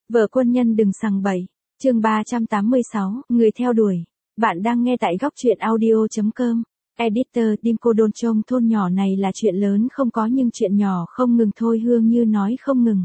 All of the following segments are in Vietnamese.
Vợ quân nhân đừng sằng bậy. Chương 386, người theo đuổi. Bạn đang nghe tại góc truyện audio.com. Editor Dimco Đôn Trông thôn nhỏ này là chuyện lớn không có nhưng chuyện nhỏ không ngừng thôi Hương Như nói không ngừng.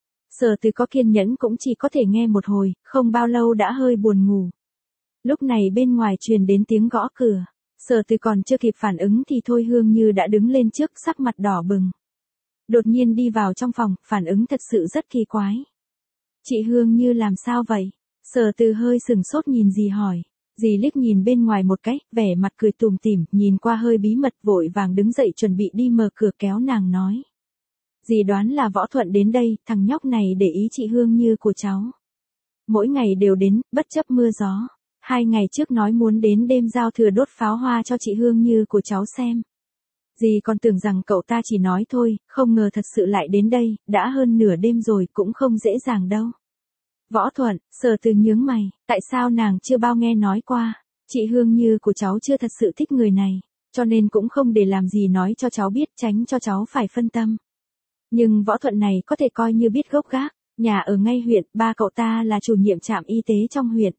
Sở Từ có kiên nhẫn cũng chỉ có thể nghe một hồi, không bao lâu đã hơi buồn ngủ. Lúc này bên ngoài truyền đến tiếng gõ cửa. Sở Từ còn chưa kịp phản ứng thì thôi Hương Như đã đứng lên trước sắc mặt đỏ bừng. Đột nhiên đi vào trong phòng, phản ứng thật sự rất kỳ quái. Chị Hương Như làm sao vậy? Sở Từ hơi sừng sốt nhìn dì hỏi. Dì liếc nhìn bên ngoài một cái, vẻ mặt cười tủm tỉm, nhìn qua hơi bí mật vội vàng đứng dậy chuẩn bị đi mở cửa kéo nàng nói. Dì đoán là Võ Thuận đến đây, thằng nhóc này để ý chị Hương Như của cháu. Mỗi ngày đều đến, bất chấp mưa gió. 2 ngày trước nói muốn đến đêm giao thừa đốt pháo hoa cho chị Hương Như của cháu xem. Dì còn tưởng rằng cậu ta chỉ nói thôi, không ngờ thật sự lại đến đây, đã hơn nửa đêm rồi cũng không dễ dàng đâu. Võ Thuận, Sở Từ nhướng mày, tại sao nàng chưa bao nghe nói qua, chị Hương Như của cháu chưa thật sự thích người này, cho nên cũng không để làm gì nói cho cháu biết tránh cho cháu phải phân tâm. Nhưng Võ Thuận này có thể coi như biết gốc gác, nhà ở ngay huyện, ba cậu ta là chủ nhiệm trạm y tế trong huyện.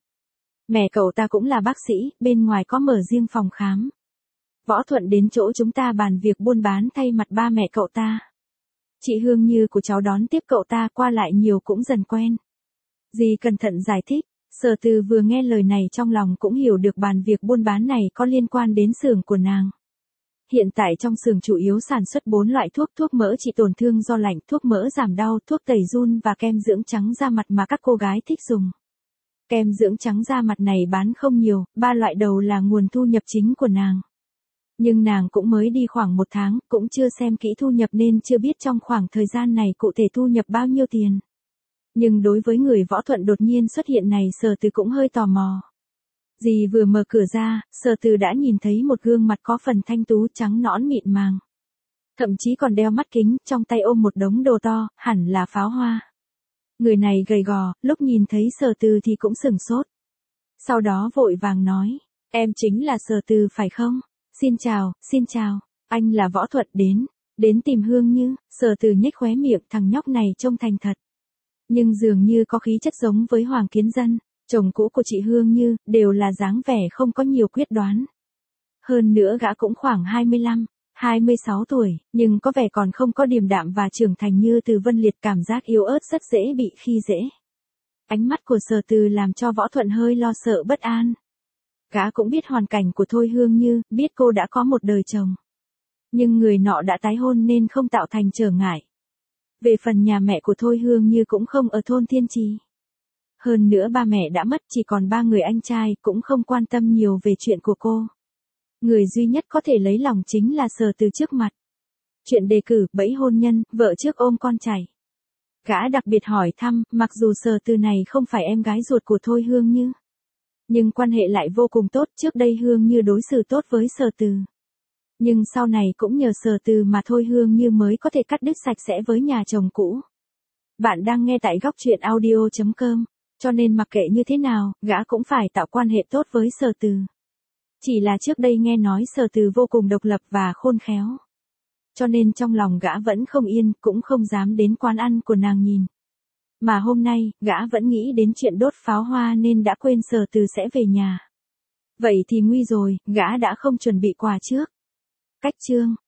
Mẹ cậu ta cũng là bác sĩ, bên ngoài có mở riêng phòng khám. Võ Thuận đến chỗ chúng ta bàn việc buôn bán thay mặt ba mẹ cậu ta. Chị Hương Như của cháu đón tiếp cậu ta qua lại nhiều cũng dần quen. Dì cẩn thận giải thích, Sở Từ vừa nghe lời này trong lòng cũng hiểu được bàn việc buôn bán này có liên quan đến xưởng của nàng. Hiện tại trong xưởng chủ yếu sản xuất 4 loại thuốc mỡ trị tổn thương do lạnh, thuốc mỡ giảm đau, thuốc tẩy giun và kem dưỡng trắng da mặt mà các cô gái thích dùng. Kem dưỡng trắng da mặt này bán không nhiều, 3 loại đầu là nguồn thu nhập chính của nàng. Nhưng nàng cũng mới đi khoảng 1 tháng, cũng chưa xem kỹ thu nhập nên chưa biết trong khoảng thời gian này cụ thể thu nhập bao nhiêu tiền. Nhưng đối với người Võ Thuận đột nhiên xuất hiện này Sở Từ cũng hơi tò mò. Dì vừa mở cửa ra, Sở Từ đã nhìn thấy một gương mặt có phần thanh tú trắng nõn mịn màng. Thậm chí còn đeo mắt kính, trong tay ôm một đống đồ to, hẳn là pháo hoa. Người này gầy gò, lúc nhìn thấy Sở Từ thì cũng sửng sốt. Sau đó vội vàng nói, em chính là Sở Từ phải không? Xin chào, anh là Võ Thuận đến tìm Hương Như. Sở Từ nhếch khóe miệng, thằng nhóc này trông thành thật. Nhưng dường như có khí chất giống với Hoàng Kiến Dân, chồng cũ của chị Hương Như, đều là dáng vẻ không có nhiều quyết đoán. Hơn nữa gã cũng khoảng 25, 26 tuổi, nhưng có vẻ còn không có điềm đạm và trưởng thành như Từ Vân Liệt, cảm giác yếu ớt rất dễ bị khi dễ. Ánh mắt của Sở Từ làm cho Võ Thuận hơi lo sợ bất an. Gã cũng biết hoàn cảnh của Thôi Hương Như, biết cô đã có một đời chồng. Nhưng người nọ đã tái hôn nên không tạo thành trở ngại. Về phần nhà mẹ của Thôi Hương Như cũng không ở thôn Thiên Trì. Hơn nữa ba mẹ đã mất, chỉ còn 3 người anh trai, cũng không quan tâm nhiều về chuyện của cô. Người duy nhất có thể lấy lòng chính là Sở Từ trước mặt. Chuyện đề cử, bẫy hôn nhân, vợ trước ôm con chảy. Gã đặc biệt hỏi thăm, mặc dù Sở Từ này không phải em gái ruột của Thôi Hương Như. Nhưng quan hệ lại vô cùng tốt, trước đây Hương Như đối xử tốt với Sở Từ. Nhưng sau này cũng nhờ Sở Từ mà Thôi Hương Như mới có thể cắt đứt sạch sẽ với nhà chồng cũ. Bạn đang nghe tại góc truyện audio.com, cho nên mặc kệ như thế nào, gã cũng phải tạo quan hệ tốt với Sở Từ. Chỉ là trước đây nghe nói Sở Từ vô cùng độc lập và khôn khéo. Cho nên trong lòng gã vẫn không yên, cũng không dám đến quán ăn của nàng nhìn. Mà hôm nay, gã vẫn nghĩ đến chuyện đốt pháo hoa nên đã quên Sở Từ sẽ về nhà. Vậy thì nguy rồi, gã đã không chuẩn bị quà trước. Cách chương